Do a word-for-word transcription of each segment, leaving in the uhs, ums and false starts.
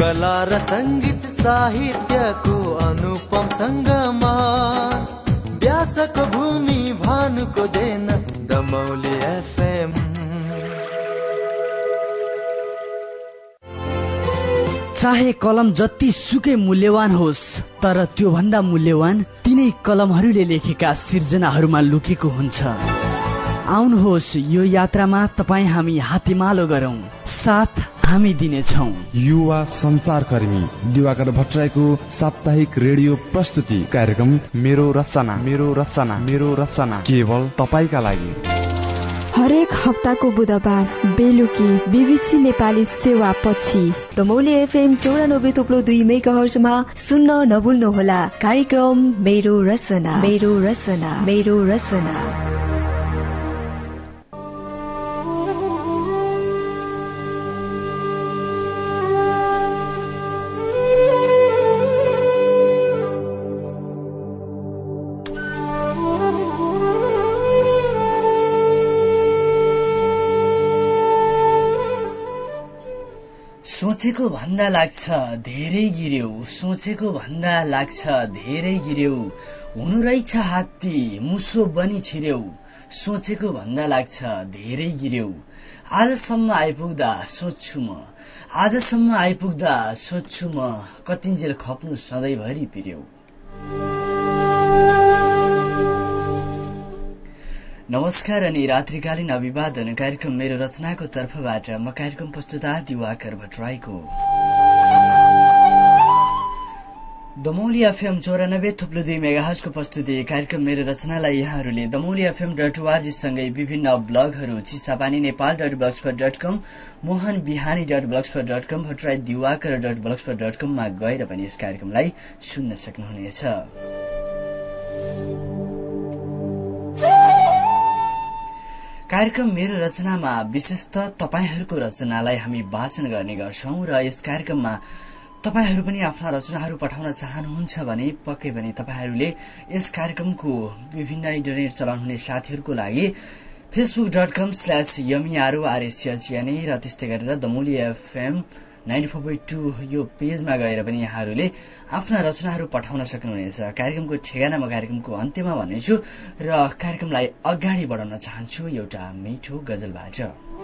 कला र संगीत साहित्यको अनुपम संगमा व्यासको भूमि भानुको देन दमौली एफएम। चाहे कलम जति सुकै मूल्यवान होस्, तर त्यो भन्दा मूल्यवान तिनै कलमहरूले लेखेका सिर्जनाहरूमा लुकेको हुन्छ। आउनुहोस् यो यात्रामा तपाईँ हामी हातेमालो गरौं, साथ हामी दिनेछौं। युवा संचारकर्मी दिवाकर भट्टराईको साप्ताहिक रेडियो प्रस्तुति कार्यक्रम मेरो रचना मेरो रचना मेरो रचना केवल तपाईका लागि। हरेक हप्ताको बुधबार बेलुकी बीबीसी नेपाली सेवा पछि दमौली एफएम चौरानब्बे थुप्लो दुई मेगाहर्जमा सुन्न नभुल्नुहोला कार्यक्रम मेरो रचना मेरो रचना मेरो रचना। सोचेको भन्दा लाग्छ धेरै गिर्यौ, सोचेको भन्दा लाग्छ धेरै गिर्यौ, हुनु रहेछ हात्ती मुसो बनी छिर्यौ, सोचेको भन्दा लाग्छ धेरै गिर्यौ, आजसम्म आइपुग्दा सोच्छु म आजसम्म आइपुग्दा सोच्छु म कतिन्जेल खप्नु सधैँभरि पिर्यौ। नमस्कार अनि रात्रिकालीन अभिवादन कार्यक्रम मेरो रचनाको तर्फबाट म कार्यक्रम प्रस्तुता दिवाकर भट्टराईको दमौली एफएम चौरानब्बे थुप्लो दुई मेगाहर्जको प्रस्तुति कार्यक्रम मेरो रचनालाई यहाँहरूले दमौली एफएम डट ओआरजी सँगै विभिन्न ब्लगहरू Chisapani Nepal dot blogspot dot com, Mohan Bihani dot blogspot dot com, Bhattarai Diwakar dot blogspot dot कममा गएर पनि यस कार्यक्रमलाई सुन्न सक्नुहुनेछ। कार्यक्रम मेरो रचनामा विशेषतः तपाईहरूको रचनालाई हामी वाचन गर्ने गर्छौं र यस कार्यक्रममा तपाईहरू पनि आफ्ना रचनाहरू पठाउन चाहनुहुन्छ भने पक्कै पनि तपाईहरूले यस कार्यक्रमको विभिन्न इन्टरनेट चलाउनुहुने साथीहरूको लागि फेसबुक डट कम स्ल्यास यमिआरओआरएसएचएनए र त्यस्तै गरेर Damauli FM ninety four point two यो पेजमा गएर पनि यहाँहरूले आफ्ना रचनाहरू पठाउन सक्नुहुनेछ। कार्यक्रमको ठेगाना म कार्यक्रमको अन्त्यमा भन्नेछु र कार्यक्रमलाई अगाडि बढाउन चाहन्छु एउटा मिठो गजलबाट।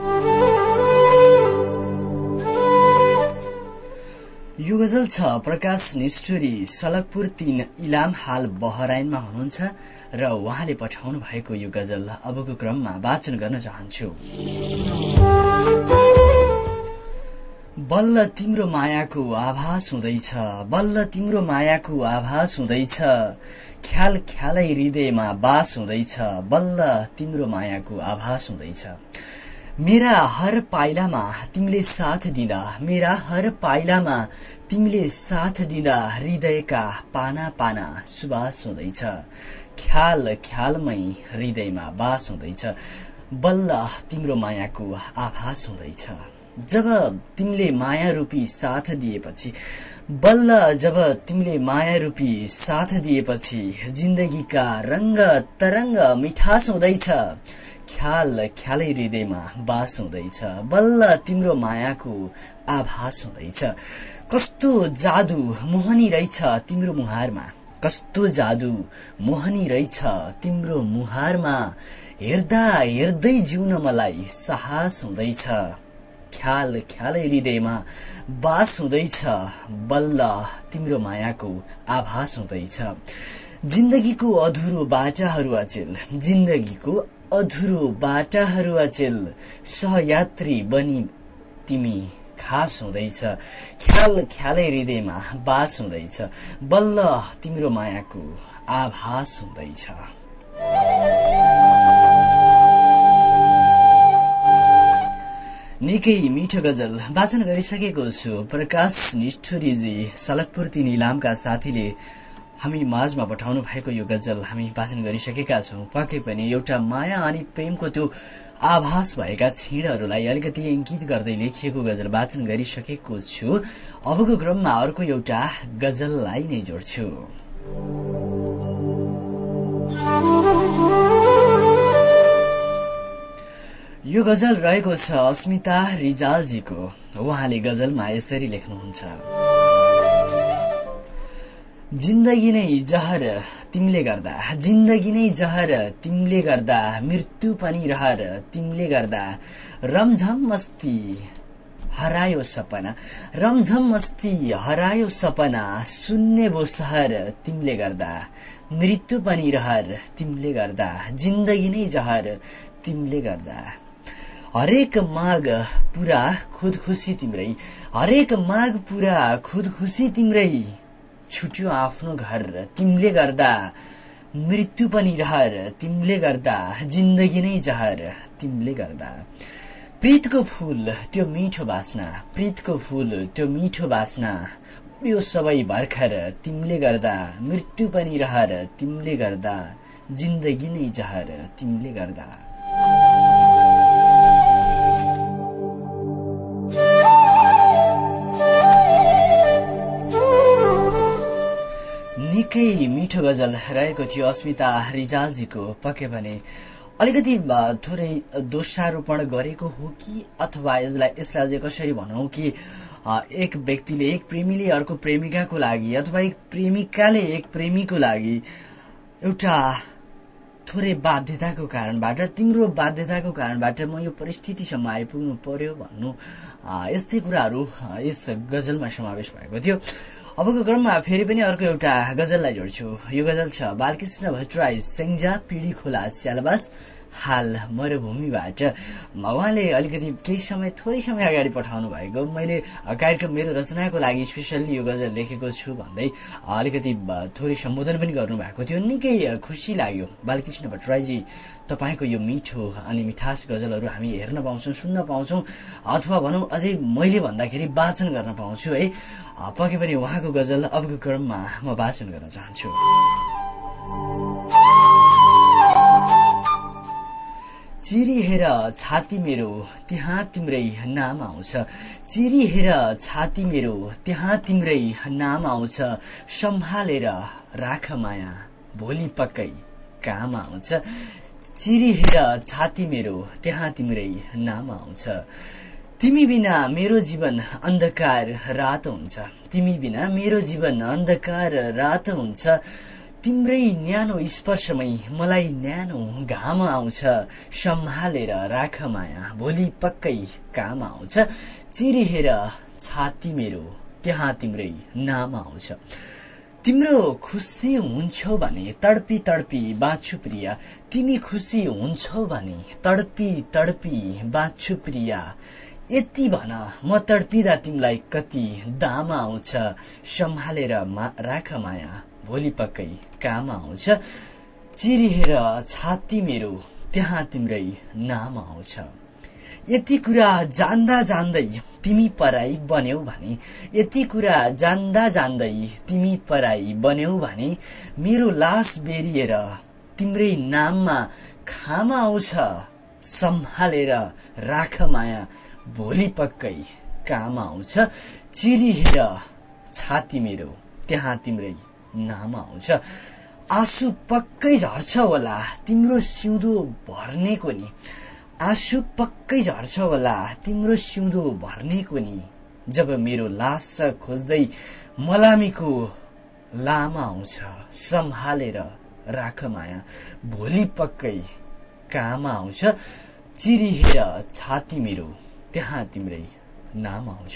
यो गजल छ प्रकाश निष्ठुरी, सलकपुर तीन इलाम, हाल बहराइनमा हुनुहुन्छ र उहाँले पठाउनु भएको यो गजल अबको क्रममा वाचन गर्न चाहन्छु। बल्ल तिम्रो मायाको आभास हुँदैछ, बल्ल तिम्रो मायाको आभास हुँदैछ, ख्याल ख्यालै हृदयमा बास हुँदैछ, बल्ल तिम्रो मायाको आभास हुँदैछ, मेरा हर पाइलामा तिमीले साथ दिँदा, मेरा हर पाइलामा तिमीले साथ दिँदा हृदयका पाना पाना सुबास हुँदैछ, ख्याल ख्यालमै हृदयमा बास हुँदैछ, बल्ल तिम्रो मायाको आभास हुँदैछ। जब तिमीले माया रूपी साथ दिएपछि, बल्ल जब तिमीले माया रूपी साथ दिएपछि जिन्दगीका रंग तरंग मिठास हुँदैछ, ख्याल ख्यालै हृदयमा बास हुँदैछ, बल्ल तिम्रो मायाको आभास हुँदैछ। कस्तो जादु मोहनी रहेछ तिम्रो मुहारमा, कस्तो जादु मोहनी रहेछ तिम्रो मुहारमा, हेर्दा हेर्दै जिउन मलाई साहस हुँदैछ, ख्याल ख्यालै हृदयमा बास हुँदैछ, बल्ल तिम्रो मायाको आभास हुँदैछ। जिन्दगीको अधुरो बाटाहरू अचेल, जिन्दगीको अधुरो बाटाहरू अचेल, सहयात्री बनी तिमी खास हुँदैछ, ख्याल ख्यालै हृदयमा बास हुँदैछ, बल्ल तिम्रो मायाको आभास हुँदैछ। निकै मिठो गजल वाचन गरिसकेको छु। प्रकाश निष्ठुरीजी सलकपुर तीन इलामका साथीले हामी माझमा पठाउनु भएको यो गजल हामी वाचन गरिसकेका छौं। पक्कै पनि एउटा माया अनि प्रेमको त्यो आभास भएका क्षणहरूलाई अलिकति इंकित गर्दै लेखिएको गजल वाचन गरिसकेको छु। अबको क्रममा अर्को एउटा गजललाई नै जोड्छु। यो गजल रहेको छ अस्मिता रिजालजीको। उहाँले गजलमा यसरी लेख्नुहुन्छ: जिन्दगी नै जहर तिमीले गर्दा, जिन्दगी नै जहर तिमीले गर्दा, मृत्यु पनि रहर तिमीले गर्दा, रमझम मस्ती हरायो सपना, रमझम मस्ती हरायो सपना, सुन्ने वो सहर तिमीले गर्दा, मृत्यु पनि रहर तिमीले गर्दा, जिन्दगी नै जहर तिमीले गर्दा। हरेक माग पुरा खुद खुसी तिम्रै, हरेक माग पुरा खुद खुसी तिम्रै, छुट्यो आफ्नो घर तिमीले गर्दा, मृत्यु पनि रहर तिमीले गर्दा, जिन्दगी नै जहर तिमीले गर्दा। प्रीतको फूल त्यो मिठो बास्ना, प्रीतको फूल त्यो मिठो बास्ना, यो सबै भर्खर तिमीले गर्दा, मृत्यु पनि रहर तिमीले गर्दा, जिन्दगी नै जहर तिमीले गर्दा। निकै मिठो गजल रहेको थियो अस्मिता रिजालजीको। पक्कै भने अलिकति थोरै दोषारोपण गरेको हो कि अथवा यसलाई यसलाई अझै कसरी भनौँ कि एक व्यक्तिले एक प्रेमीले अर्को प्रेमिकाको लागि अथवा एक प्रेमिकाले एक प्रेमीको लागि एउटा थोरै बाध्यताको कारणबाट, तिम्रो बाध्यताको कारणबाट म यो परिस्थितिसम्म आइपुग्नु पर्यो भन्नु, यस्तै कुराहरू यस गजलमा समावेश भएको थियो। अबको क्रममा फेरि पनि अर्को एउटा गजललाई जोड्छु। यो गजल छ बालकृष्ण भट्टराई, सेङ्जा पीडी खोला स्यालबास, हाल मरुभूमिबाट। उहाँले अलिकति केही समय थोरै समय अगाडि पठाउनु भएको, मैले कार्यक्रम मेरो रचनाको लागि स्पेसल्ली यो गजल लेखेको छु भन्दै अलिकति थोरै सम्बोधन पनि गर्नुभएको थियो। निकै खुसी लाग्यो। बालकृष्ण भट्टराईजी, तपाईँको यो मिठो अनि मिठास गजलहरू हामी हेर्न पाउँछौँ, सुन्न पाउँछौँ, अथवा भनौँ अझै मैले भन्दाखेरि वाचन गर्न पाउँछु है। पक्कै पनि उहाँको गजल अबको क्रममा म वाचन गर्न चाहन्छु। चिरिहेर छाती मेरो त्यहाँ तिम्रै नाम आउँछ, चिरिहेर छाती मेरो त्यहाँ तिम्रै नाम आउँछ, सम्हालेर राख माया भोलि पक्कै काम आउँछ, चिरिहेर छाती मेरो त्यहाँ तिम्रै नाम आउँछ। तिमी बिना मेरो जीवन अन्धकार रात हुन्छ, तिमी बिना मेरो जीवन अन्धकार रात हुन्छ, तिम्रै न्यानो स्पर्शमै मलाई न्यानो घाम आउँछ, सम्हालेर राख माया भोलि पक्कै काम आउँछ, चिरिहेर छाती मेरो त्यहाँ तिम्रै नाम आउँछ। तिम्रो खुसी हुन्छौ भने तडपी तडपी बाँच्छु प्रिया, तिमी खुसी हुन्छौ भने तडपी तडपी बाँच्छु प्रिया, यति भन म तडपिँदा तिमीलाई कति दाम आउँछ, सम्हालेर राख माया भोलि पक्कै काम आउँछ, चिरिहेर छाती मेरो त्यहाँ तिम्रै नाम आउँछ। यति कुरा जान्दा जान्दै तिमी पराई बन्यौ भने, यति कुरा जान्दा जान्दै तिमी पराई बन्यौ भने, मेरो लास बेरिएर तिम्रै नाममा खाम आउँछ, सम्हालेर राख माया भोलि पक्कै काम आउँछ, चिरिहेर छाती मेरो त्यहाँ तिम्रै नाम आउँछ। आँसु पक्कै झर्छ होला तिम्रो सिउँदो भर्नेको नि, आँसु पक्कै झर्छ होला तिम्रो सिउँदो भर्नेको नि, जब मेरो लास खोज्दै मलामीको लामा आउँछ, सम्हालेर राख माया भोलि पक्कै काम आउँछ, चिरिहेर छाती मेरो त्यहाँ तिम्रै नाम आउँछ।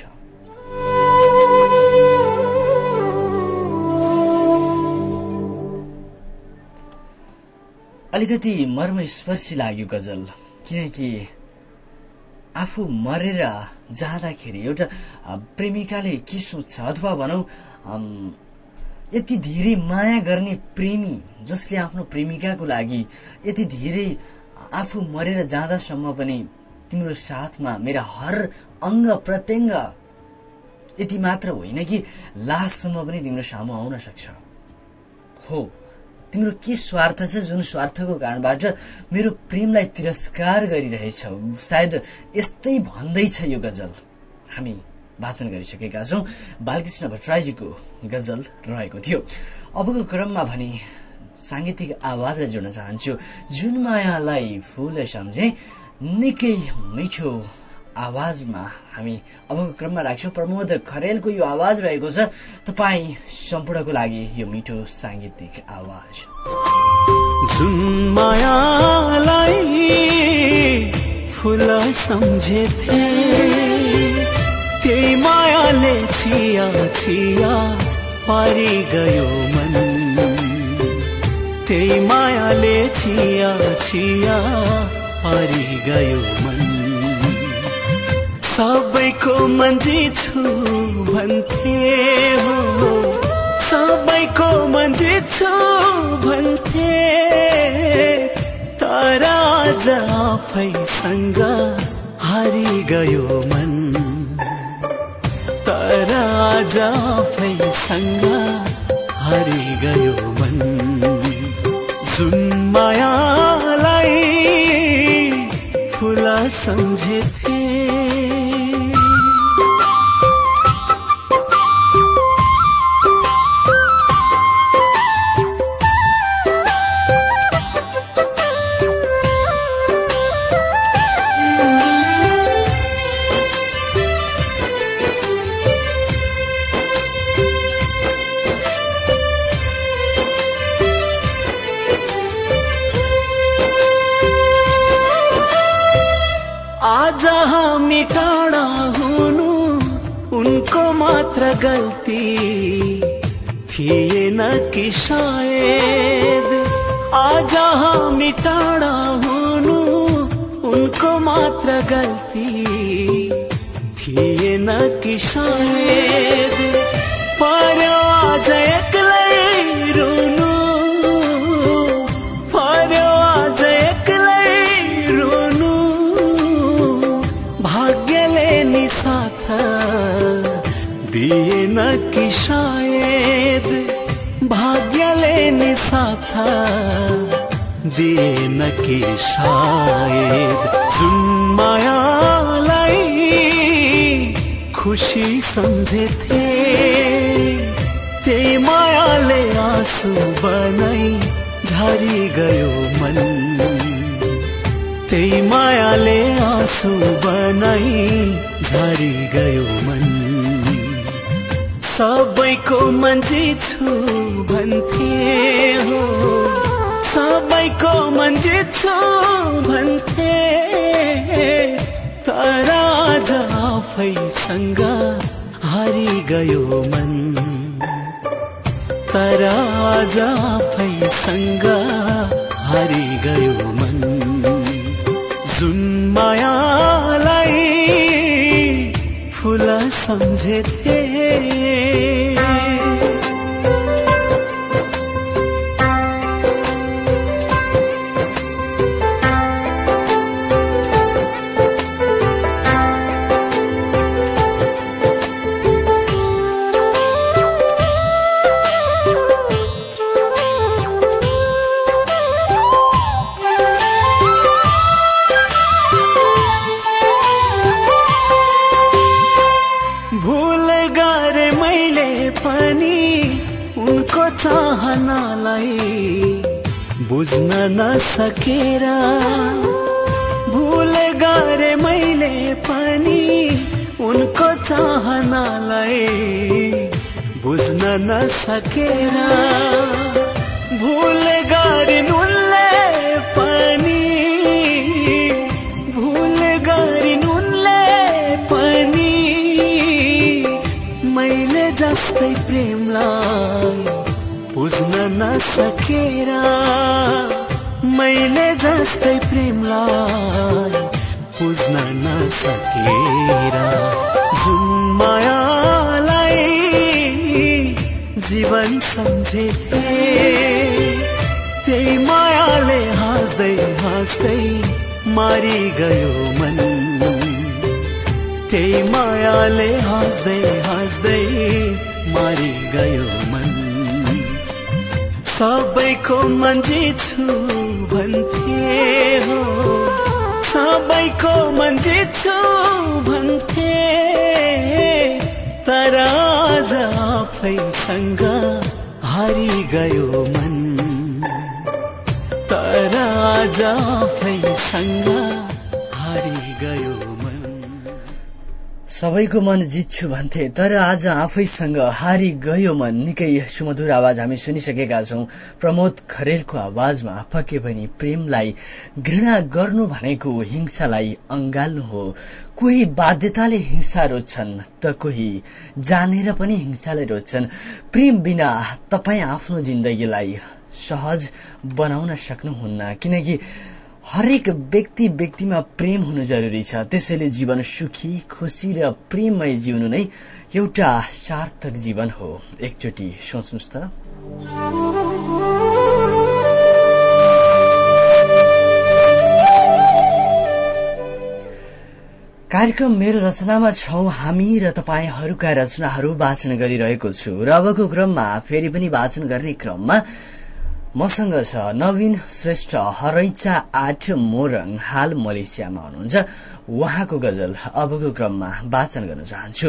अलिकति मर्मस्पर्शी लाग्यो गजल, किनकि आफू मरेर जाँदाखेरि एउटा प्रेमिकाले के सोच्छ, अथवा भनौँ यति धेरै माया गर्ने प्रेमी जसले आफ्नो प्रेमिकाको लागि यति धेरै आफू मरेर जाँदासम्म पनि तिम्रो साथमा मेरा हर अङ्ग प्रत्यङ्ग, यति मात्र होइन कि लाससम्म पनि तिम्रो सामु आउन सक्छ। हो, तिम्रो के स्वार्थ छ जुन स्वार्थको कारणबाट मेरो प्रेमलाई तिरस्कार गरिरहेछौ, सायद यस्तै भन्दैछ यो गजल। हामी वाचन गरिसकेका छौं। बालकृष्ण भट्टराईजीको गजल रहेको थियो। अबको क्रममा भने सांगीतिक आवाजलाई जोड्न चाहन्छु। जुन मायालाई फूल सम्झे निकै मिठो आवाजमा हामी अबको क्रममा राख्छौँ। प्रमोद खरेलको यो आवाज रहेको छ तपाईँ सम्पूर्णको लागि यो मिठो साङ्गीतिक आवाज। जुन मायालाई फुल सम्झेथे त्यही मायाले चिया चिया पारी गयो मन, त्यही मायाले चिया चिया पारी गयो मन। सबैको मन्जी छु भन्थे हो, सबैको मन्जी छु भन्थे, तर आज आफैसँग हारी गयो मन, तर आज आफैसँग हारी गयो मन। जुन मायालाई फुल सम्झेथे टाढा हुनु उनको मात्र गल्ती थिएन कि शायद, आज हामी टाढा हुनु उनको मात्र गल्ती थिएन कि शायद, पर्यो आज एक्लै रुनु, पर्यो आज एक्लै रुनु, भाग्यले नि साथ दिएन कि शायद, भाग्यले नि साथ दिएन कि शायद। जुन मायालाई खुसी सम्झेथे त्यही मायाले आँसु बनाई झरी गयो मन, त्यही मायाले आँसु बनाई झरी गयो मन। सबैको मन्जी छु भन्थे हो, सबैको मन्जी छु भन्थे, तर आज आफैसँग हारी गयो मन, तर आज आफैसँग हारी गयो मन। जुन मायालाई फुल सम्झेथे बुझ्न नसकेर, भुल गरे मैले पनि उनको चाहनालाई बुझ्न नसकेर, भुल गरिन् उनले पनि, भुल गरिन् उनले पनि, मैले जस्तै प्रेमलाई बुझ्न नसकेर, मैले जस्तै प्रेमलाई बुझ्न नसकेर। जुन मायालाई जीवन सम्झेथे त्यही मायाले हाँस्दै हाँस्दै मारी गयो मन, त्यही मायाले हाँस्दै हाँस्दै मारी गयो मन। सबैको मन्जी छु भन्थे हो, सबैको मन्जी छु भन्थे, तर आज आफैसँग हारी गयो मन, तर आज आफैसँग सबैको मन जित्छु भन्थे तर आज आफैसँग हारी गयो मन। निकै सुमधुर आवाज हामी सुनिसकेका छौं प्रमोद खरेलको आवाजमा। पक्कै पनि प्रेमलाई घृणा गर्नु भनेको हिंसालाई अंगाल्नु हो। कोही बाध्यताले हिंसा रोज्छन् त कोही जानेर पनि हिंसाले रोज्छन्। प्रेम बिना तपाई आफ्नो जिन्दगीलाई सहज बनाउन सक्नुहुन्न, किनकि हरेक व्यक्ति व्यक्तिमा प्रेम हुनु जरुरी छ। त्यसैले जीवन सुखी खुशी र प्रेममय जिउनु नै एउटा सार्थक जीवन हो। एकचोटि सोच्नुस् त। कार्यक्रम मेरो रचनामा छौं हामी र तपाईहरूका रचनाहरू वाचन गरिरहेको छु र अबको क्रममा फेरि पनि वाचन गर्ने क्रममा मसँग छ नवीन श्रेष्ठ, हरैचा आठ मोरङ, हाल मलेसियामा हुनुहुन्छ। उहाँको गजल अबको क्रममा वाचन गर्न चाहन्छु।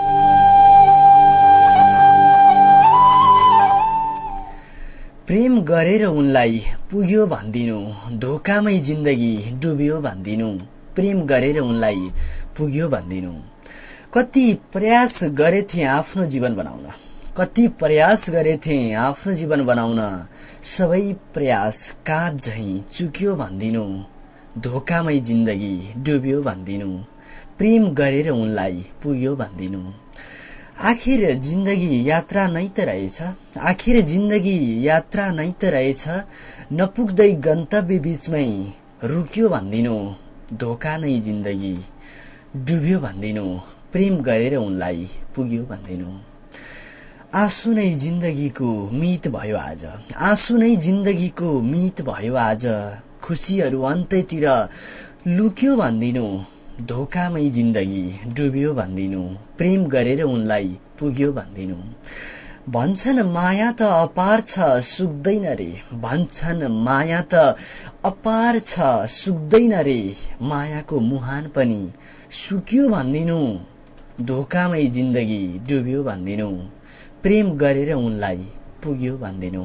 प्रेम गरेर उनलाई पुग्यो भन्दिनु, धोकामै जिन्दगी डुब्यो भन्दिनु। प्रेम गरेर उनलाई पुग्यो भन्दिनु। कति प्रयास गरेथे आफ्नो जीवन बनाउन, कति प्रयास गरेथे आफ्नो जीवन बनाउन। सबै प्रयास काट झैं चुक्यो भन्दिनु, धोकामै जिन्दगी डुब्यो भन्दिनु। प्रेम गरेर उनलाई पुग्यो भन्दिनु। आखिर जिन्दगी यात्रा नै त रहेछ, आखिर जिन्दगी यात्रा नै त रहेछ। नपुग्दै गन्तव्य बीचमै रुक्यो भन्दिनु, धोका नै जिन्दगी डुब्यो भन्दिनु। प्रेम गरेर उनलाई पुग्यो भन्दिनु। आँसु नै जिन्दगीको मित भयो आज, आँसु नै जिन्दगीको मित भयो आज। खुशीहरू अन्तैतिर लुक्यो भन्दिनु, धोकामै जिन्दगी डुब्यो भन्दिनु। प्रेम गरेर उनलाई पुग्यो भन्दिनु। भन्छन् माया त अपार छ सुक्दैन रे, भन्छन् माया त अपार छ सुक्दैन रे। मायाको मुहान पनि सुक्यो भन्दिनु, धोकामै जिन्दगी डुब्यो भन्दिनु। प्रेम गरेर उनलाई पुग्यो भन्दिनु।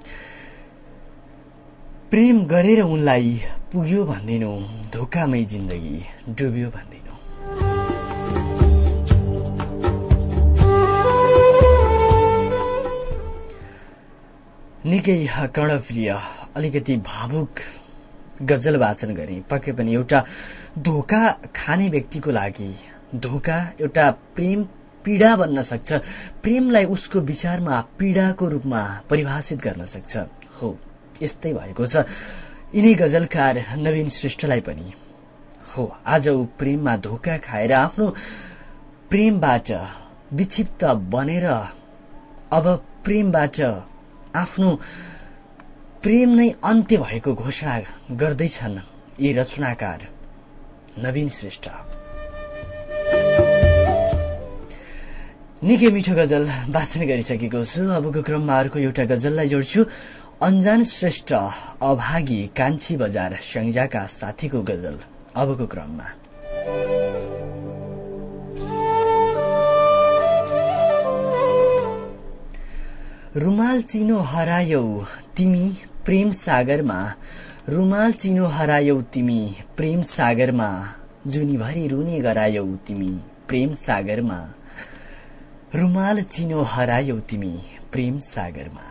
प्रेम गरेर उनलाई पुग्यो भन्दिनु, धोकामै जिन्दगी डुब्यो भन्दिनु। निकै कर्णप्रिय अलिकति भावुक गजल वाचन गरे। पक्कै पनि एउटा धोका खाने व्यक्तिको लागि धोका एउटा प्रेम पीडा बन्न सक्छ। प्रेमलाई उसको विचारमा पीडाको रूपमा परिभाषित गर्न सक्छ। हो, यस्तै भएको छ यिनै गजलकार नवीन श्रेष्ठलाई पनि। हो, आज ऊ प्रेममा धोका खाएर आफ्नो प्रेमबाट विक्षिप्त बनेर अब प्रेमबाट आफ्नो प्रेम नै अन्त्य भएको घोषणा गर्दैछन् यी रचनाकार नवीन श्रेष्ठ। निकै मिठो गजल वाचन गरिसकेको छु। अबको क्रममा अर्को एउटा गजललाई जोड्छु। अन्जान श्रेष्ठ, अभागी, कान्छी बजार, स्याङ्जाका साथीको गजल अबको क्रममा। रुमाल चिनो हरायौ तिमी प्रेम सागरमा, रुमाल चिनो हरायौ तिमी प्रेम सागरमा। जुनीभरि रुने गरायौ तिमी प्रेम सागरमा, रुमाल चिनो हरायौ तिमी प्रेम सागरमा।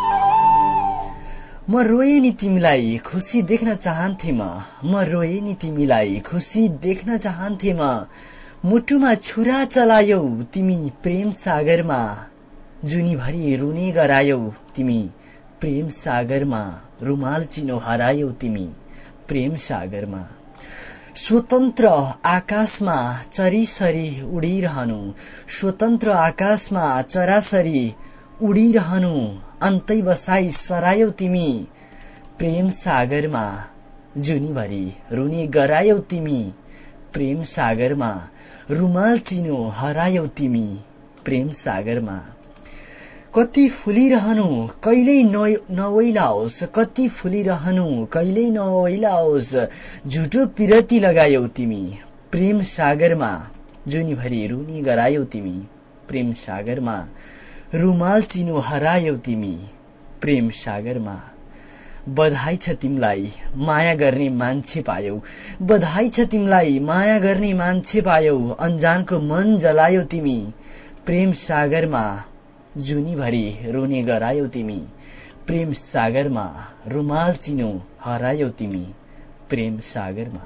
म रोए नि तिमीलाई खुसी देख्न चाहन्थे म, म रोए नि तिमीलाई खुसी देख्न चाहन्थे म। मुटुमा छुरा चलायौ तिमी प्रेम सागरमा, जुनीभरि रुने गरायौ तिमी प्रेम सागरमा। रुमाल चिनो हरायौ तिमी प्रेम सागरमा। स्वतन्त्र आकाशमा चरीसरी उडिरहनु, स्वतन्त्र आकाशमा चरासरी उडिरहनु। अन्तै बसाई सरायौ तिमी प्रेम सागरमा, जुनीभरि रुने गरायौ तिमी प्रेम सागरमा। रुमाल चिनो हरायौ तिमी प्रेम सागरमा। कति फुलिरहनु कहिल्यै नओइलाओस्, कति फुलिरहनु कहिल्यै नओइलाओस्। झुटो पिरती लगायौ तिमी प्रेम सागरमा, जुनीभरि रुनी गरायौ तिमी प्रेम सागरमा। रुमाल चिनो हरायौ तिमी प्रेम सागरमा। बधाई छ तिमलाई माया गर्ने मान्छे पायौ बधाई छ तिमलाई माया गर्ने मान्छे पायौ अनजानको मन जलायौ तिमी प्रेम सागरमा जुनीभरि रोने गरायौ तिमी प्रेम सागरमा रुमाल चिनो हरायौ तिमी प्रेम सागरमा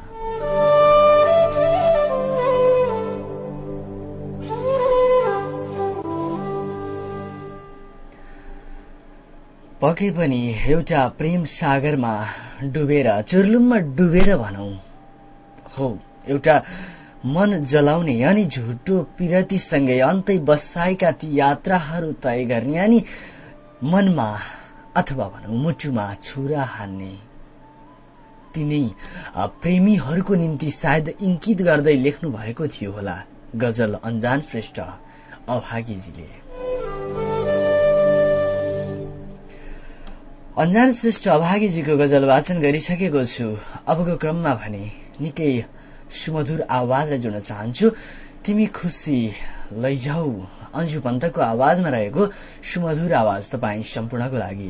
पके पनि एउटा प्रेम सागरमा डुबेर चुर्लुममा डुबेर भनौं हो एउटा मन जलाउने अनि झुटो पिरतीसँगै अन्तै बसाएका ती यात्राहरू तय गर्ने अनि मनमा अथवा भनौं मुटुमा छुरा हान्ने तिनै प्रेमीहरूको निम्ति सायद इंकित गर्दै लेख्नु भएको थियो होला गजल अन्जान श्रेष्ठ अभागीजीले। अन्जान श्रेष्ठ अभागीजीको गजल वाचन गरिसकेको छु। अबको क्रममा भने निकै सुमधुर आवाजलाई जोड्न चाहन्छु। तिमी खुसी लैजाऊ अन्जु पन्तको आवाजमा रहेको सुमधुर आवाज तपाईं सम्पूर्णको लागि।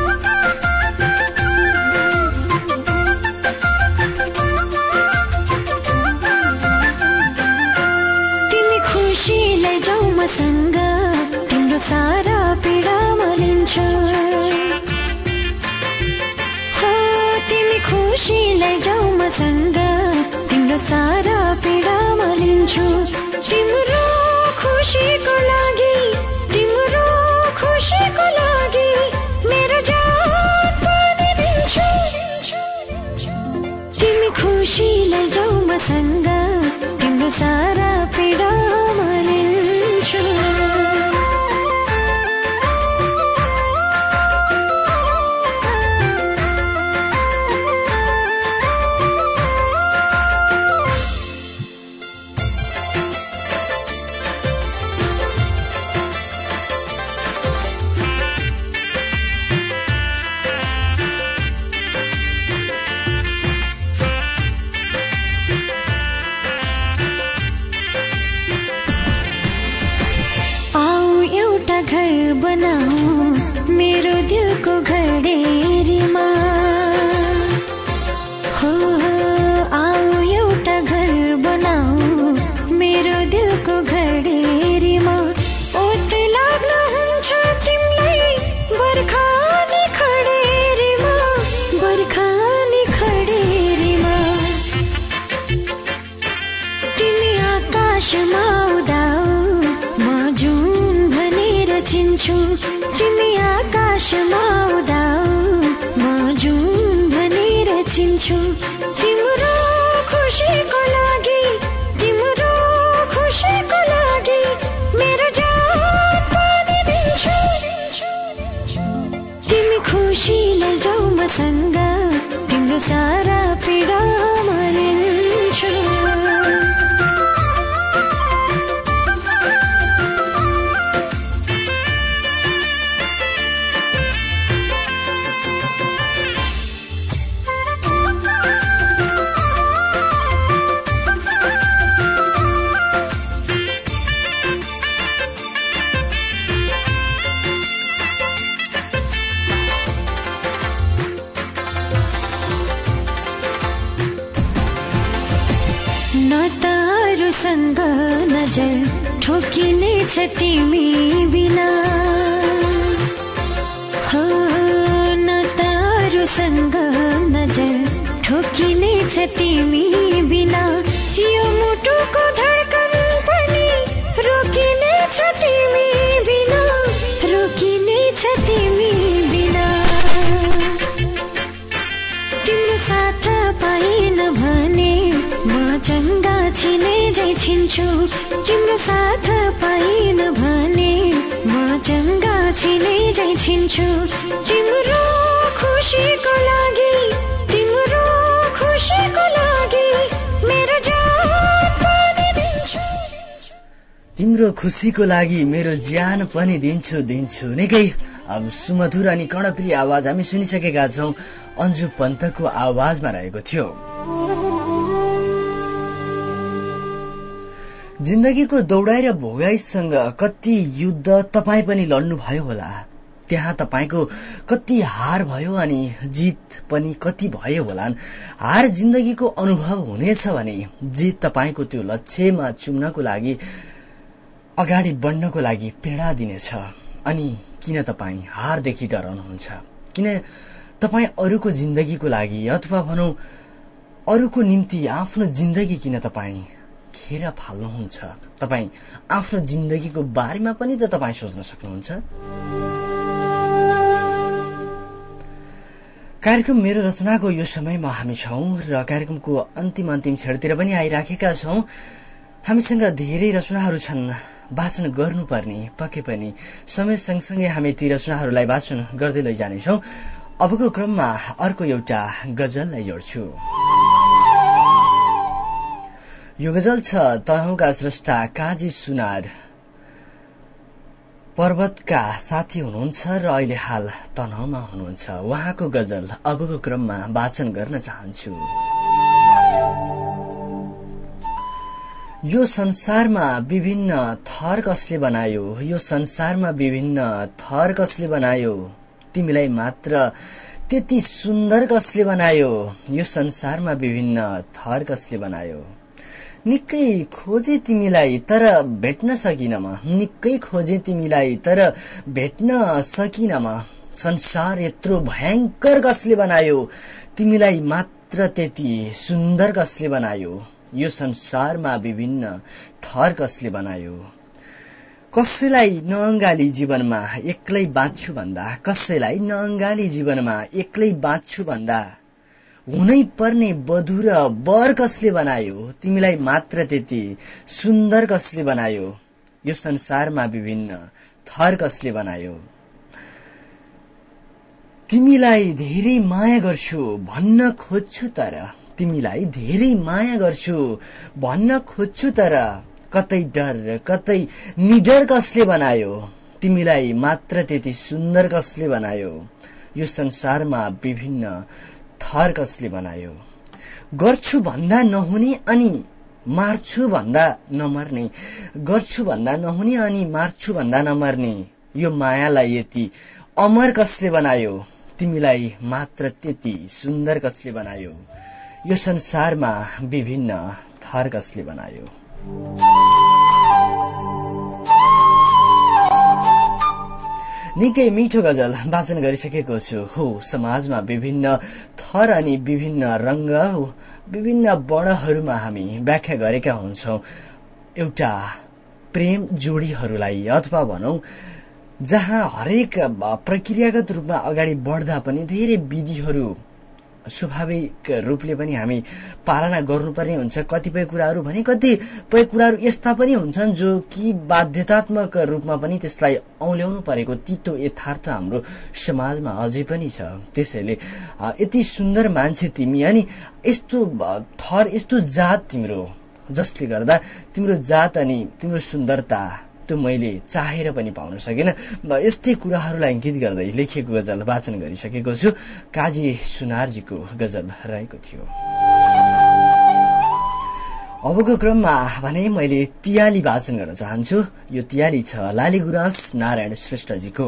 तिमी खुसी लैजाऊ मसँग तिम्रो सारा पीडा म लिन्छु खुसी लैजाऊ मसँग तिम्रो सारा पीडा म लिन्छु तिम्रो खुसीको लागि तिम्रो खुसीको लागि मेरो जान पनि दिन्छु तिमी खुसी लैजाऊ मसँग तिम्रो सारा पीडा म लिन्छु। मेरो दिलको घडेरीमा हो आऊ एउटा घर बनाऊ मेरो दिलको घडेरीमा ओत लाग्न हुन्छ तिमीलाई बर्खानी खडेरीमा बर्खानी खडेरीमा तिमी आकाशमा उदाऊ म जुन भनेर चिन्छु तिमी आकाशमा उदाऊ म जुन भनेर चिन्छु तिम्रो खुसीको लागि तिम्रो खुसीको लागि मेरो जान पनि दिन्छु तिमी खुसी लैजाऊ मसँग तिम्रो सारा पीडा म लिन्छु। नजर ठोकिने छ तिमी बिना हो न तारुसँग नजर ठोकिने छ तिमी बिना यो मुटुको धड्कन पनि रोकिने छ तिमी बिना रोकिने छ तिमी बिना तिम्रो साथ पाइन भने म चङ्गा छिने जै छिन्छु तिम्रो साथ पाइन भने म चङ्गा छिने जै छिन्छु तिम्रो खुसीको लागि तिम्रो खुसीको लागि मेरो जान पनि दिन्छु तिम्रो खुसीको लागि मेरो ज्यान पनि दिन्छु दिन्छु निकै अब सुमधुर अनि कर्णप्रिय आवाज हामी सुनिसकेका छौं। अन्जु पन्तको आवाजमा रहेको थियो। जिन्दगीको दौडाइ र भोगाइसँग कति युद्ध तपाई पनि लड्नु भयो होला। त्यहाँ तपाईको कति हार भयो अनि जित पनि कति भयो होलान्। हार जिन्दगीको अनुभव हुनेछ भने जित तपाईको त्यो लक्ष्यमा चुम्नको लागि अगाडि बढ्नको लागि प्रेरणा दिनेछ। अनि किन तपाईँ हारदेखि डराउनुहुन्छ? किन तपाईँ अरूको जिन्दगीको लागि अथवा भनौँ अरूको निम्ति आफ्नो जिन्दगी किन तपाईँ खेर फाल्नुहुन्छ? तपाईँ आफ्नो जिन्दगीको बारेमा पनि त तपाईँ सोच्न सक्नुहुन्छ। कार्यक्रम मेरो रचनाको यो समयमा हामी छौं र कार्यक्रमको अन्तिम अन्तिम छेडतिर पनि आइराखेका छौं। हामीसँग धेरै रचनाहरू छन् वाचन गर्नुपर्ने, पक्कै पनि समय सँगसँगै हामी ती रचनाहरूलाई वाचन गर्दै लैजानेछौं। अबको क्रममा अर्को एउटा गजललाई जोड्छु। यो गजल छ तनहुँका स्रष्टा काजी सुनार पर्वतका साथी हुनुहुन्छ र अहिले हाल तनहुँमा हुनुहुन्छ। उहाँको गजल अबको क्रममा वाचन गर्न चाहन्छु। यो संसारमा विभिन्न थर कसले बनायो? यो संसारमा विभिन्न थर कसले बनायो? तिमीलाई मात्र त्यति सुन्दर कसले बनायो? यो संसारमा विभिन्न थर कसले बनायो? निकै खोजे तिमीलाई तर भेट्न सकिन म, निकै खोजे तिमीलाई तर भेट्न सकिन म। संसार यत्रो भयंकर कसले बनायो? तिमीलाई मात्र त्यति सुन्दर कसले बनायो? यो संसारमा विभिन्न थर कसले बनायो? कसैलाई नअंगाली जीवनमा एक्लै बाँच्छु भन्दा, कसैलाई नअंगाली जीवनमा एक्लै बाँच्छु भन्दा हुनै पर्ने वधु र वर कसले बनायो? तिमीलाई मात्र त्यति सुन्दर कसले बनायो? यो संसारमा विभिन्न थर कसले बनायो? तिमीलाई धेरै माया गर्छु भन्न खोज्छु तर, तिमीलाई धेरै माया गर्छु भन्न खोज्छु तर कतै डर कतै निडर कसले बनायो? तिमीलाई मात्र त्यति सुन्दर कसले बनायो? यो संसारमा विभिन्न थर कसले बनायो? गर्छु भन्दा नहुने अनि मार्छु भन्दा नमर्ने, गर्छु भन्दा नहुने अनि मार्छु भन्दा नमर्ने यो मायालाई यति अमर कसले बनायो? तिमीलाई मात्र त्यति सुन्दर कसले बनायो? यो संसारमा विभिन्न थर कसले बनायो? निकै मिठो गजल वाचन गरिसकेको छु। हो, समाजमा विभिन्न थर अनि विभिन्न रंग, विभिन्न वर्णहरूमा हामी व्याख्या गरेका हुन्छौं एउटा प्रेम जोडीहरूलाई, अथवा भनौं जहाँ हरेक प्रक्रियागत रूपमा अगाडि बढ्दा पनि धेरै विधिहरू स्वाभाविक रूपले पनि हामी पालना गर्नुपर्ने हुन्छ। कतिपय कुराहरू भने कतिपय कुराहरू यस्ता पनि हुन्छन् जो कि बाध्यतात्मक रूपमा पनि त्यसलाई औल्याउनु परेको तितो यथार्थ हाम्रो समाजमा अझै पनि छ। त्यसैले यति सुन्दर मान्छे तिमी अनि यस्तो थर, यस्तो जात तिम्रो, जसले गर्दा तिम्रो जात अनि तिम्रो सुन्दरता त्यो मैले चाहेर पनि पाउन सकिन। यस्तै कुराहरूलाई इङ्गित गर्दै लेखिएको गजल वाचन गरिसकेको छु। काजी सुनारजीको गजल रहेको थियो। अबको क्रममा भने मैले तियाली वाचन गर्न चाहन्छु। यो तियाली छ लाली गुराँस नारायण श्रेष्ठजीको।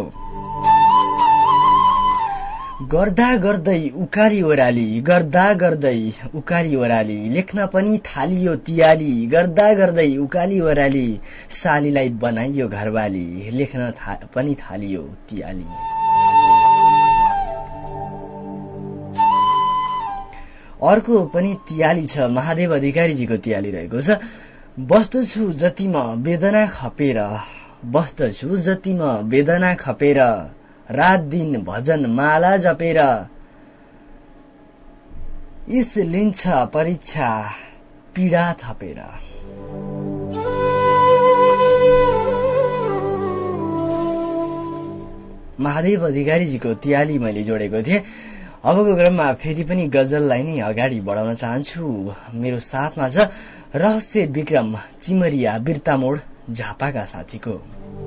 गर्दा गर्दै उकाली ओराली, गर्दा गर्दै उकाली ओराली लेख्न पनि थालियो तियाली, गर्दा गर्दै उकाली ओराली सालीलाई बनाइयो घरवाली लेख्न था, पनि थालियो तियाली। अर्को पनि तियाली छ महादेव अधिकारीजीको तियाली रहेको छ। बस्दछु जति म वेदना खपेर, बस्दछु जति म वेदना खपेर रात दिन भजन माला जपेर इस लिन्छ परीक्षा पीडा थपेर। महादेव अधिकारीजीको तियाली मैले जोडेको थिएँ। अबको क्रममा फेरि पनि गजललाई नै अगाडि बढाउन चाहन्छु। मेरो साथमा छ रहस्य विक्रम चिमरिया बिर्तामोड झापाका साथीको।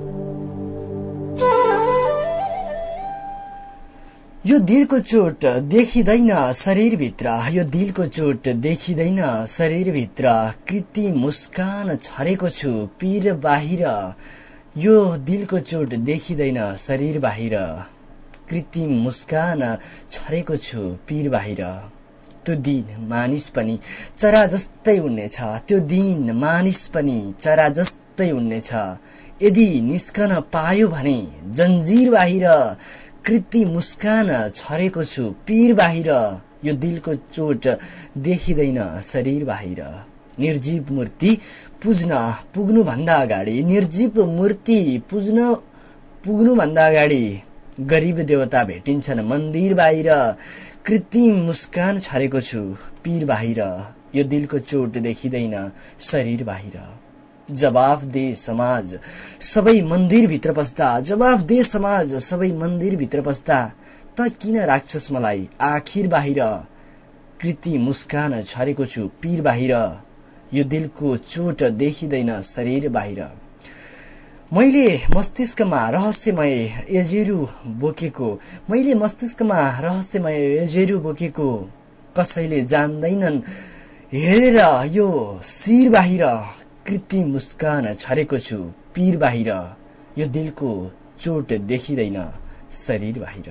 यो दिलको चोट देखिँदैन शरीरभित्र, यो दिलको चोट देखिँदैन शरीरभित्र कृति मुस्कान छरेको छु पीर बाहिर यो दिलको चोट देखिँदैन शरीर बाहिर कृत्रिम मुस्कान छरेको छु पीर बाहिर त्यो दिन मानिस पनि चरा जस्तै उड्नेछ त्यो दिन मानिस पनि चरा जस्तै उड्नेछ यदि निस्कन पायो भने जन्जिर बाहिर कृत्रिम मुस्कान छरेको छु पीर बाहिर यो दिलको चोट देखिँदैन शरीर बाहिर निर्जीव मूर्ति पुज्न पुग्नु भन्दा अगाडि निर्जीव मूर्ति पुज्न पुग्नु भन्दा अगाडि गरीब देवता भेटिन्छन् मन्दिर बाहिर कृत्रिम मुस्कान छरेको छु पीर बाहिर यो दिलको चोट देखिँदैन शरीर बाहिर जवाफ दे समाज सबै मन्दिर भित्र पस्दा जवाफ दे समाज सबै मन्दिर भित्र पस्दा त किन राख्छस् मलाई आखिर बाहिर कृत्रिम मुस्कान छरेको छु पीर बाहिर यो दिलको चोट देखिँदैन शरीर बाहिर मैले मस्तिष्कमा रहस्यमय एजेरू बोकेको मैले मस्तिष्कमा रहस्यमय एजेरू बोकेको कसैले जान्दैनन् हेरेर यो शिर बाहिर कृत्रिम मुस्कान छरेको छु पीर बाहिर यो दिलको चोट देखिँदैन शरीर बाहिर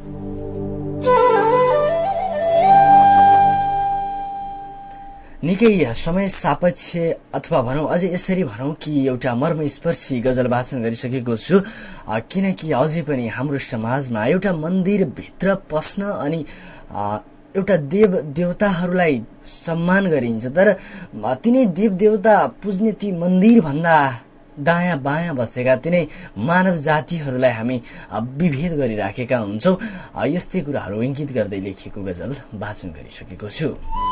निकै समय सापेक्ष अथवा भनौं अझै यसरी भनौं कि एउटा मर्मस्पर्शी गजल वाचन गरिसकेको छु किनकि अझै पनि हाम्रो समाजमा एउटा मन्दिर भित्र पस्न अनि एउटा देव देवताहरूलाई सम्मान गरिन्छ तर तिनै देव देवता पुज्ने ती मन्दिर भन्दा दायाँ बायाँ बसेका तिनै मानव जातिहरूलाई हामी विभेद गरिराखेका हुन्छौं यस्तै कुराहरू इङ्गित गर्दै लेखिएको गजल वाचन गरिसकेको छु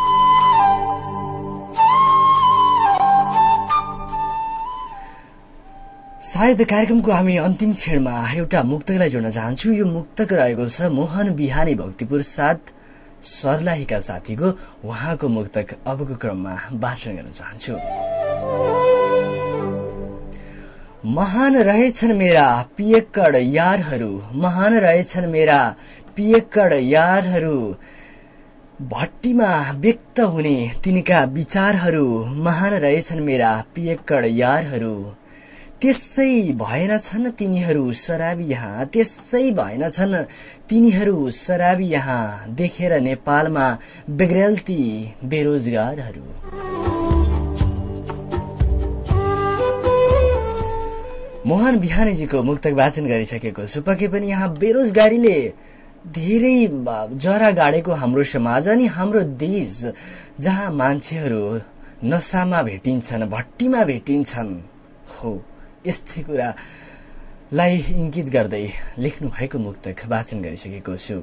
सायद कार्यक्रमको हामी अन्तिम क्षणमा एउटा मुक्तकलाई जोड्न चाहन्छु यो मुक्तक रहेको छ मोहन बिहानी भक्तिपुर साथ सर्लाहीका साथीको उहाँको मुक्तक अबको क्रममा वाचन गर्न चाहन्छु महान रहेछन् मेरा पियक्कड यारहरू महान रहेछन् मेरा पियक्कड यारहरू भट्टीमा व्यक्त हुने तिनका विचारहरू महान रहेछन् मेरा पियक्कड यारहरू त्यसै भएनछन् तिनीहरू शराबी यहाँ त्यसै भएनछन् तिनीहरू शराबी यहाँ देखेर नेपालमा बेग्रेल्ती बेरोजगारहरू मोहन बिहानीजीको मुक्तक वाचन गरिसकेको छु पक्कै पनि यहाँ बेरोजगारीले धेरै जरा गाडेको हाम्रो समाज अनि हाम्रो देश जहाँ मान्छेहरू नसामा भेटिन्छन् भट्टीमा भेटिन्छन् हो यस्तै कुरालाई इङ्गित गर्दै लेख्नु भएको मुक्तक वाचन गरिसकेको छु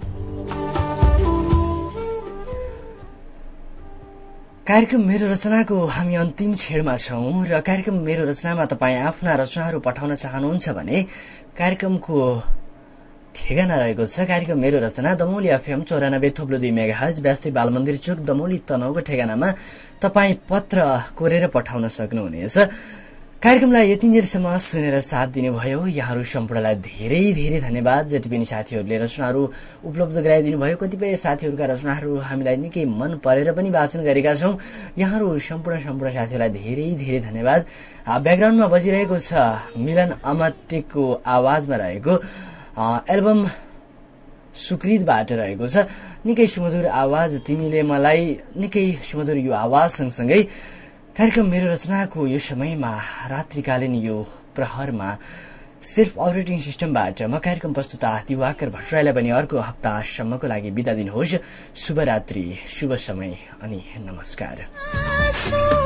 कार्यक्रम मेरो रचनाको हामी अन्तिम क्षणमा छौं र कार्यक्रम मेरो रचनामा तपाईँ आफ्ना रचनाहरू पठाउन चाहनुहुन्छ भने कार्यक्रमको ठेगाना रहेको छ कार्यक्रम मेरो रचना दमौली एफएम चौरानब्बे थोप्लो दुई मेगाहर्ज व्यस्तै बालमन्दिर चोक दमौली तनहुको ठेगानामा तपाईँ पत्र कोरेर पठाउन सक्नुहुनेछ कार्यक्रमलाई यतिन्जेलसम्म सुनेर साथ दिनुभयो यहाँहरू सम्पूर्णलाई धेरै धेरै धन्यवाद जति पनि साथीहरूले रचनाहरू उपलब्ध गराइदिनु भयो कतिपय साथीहरूका रचनाहरू हामीलाई निकै मन परेर पनि वाचन गरेका छौं यहाँहरू सम्पूर्ण सम्पूर्ण साथीहरूलाई धेरै धेरै धन्यवाद ब्याकग्राउन्डमा बजिरहेको छ मिलन अमत्यको आवाजमा रहेको एल्बम सुकृतबाट रहेको छ निकै सुमधुर आवाज तिमीले मलाई निकै सुमधुर यो आवाज सँगसँगै कार्यक्रम मेरो रचनाको यो समयमा रात्रिकालीन यो प्रहरमा सेल्फ अपरेटिङ सिस्टमबाट म कार्यक्रम प्रस्तुता दिवाकर भट्टराईलाई पनि अर्को हप्तासम्मको लागि बिदा दिनुहोस् शुभरात्रि शुभ समय अनि नमस्कार।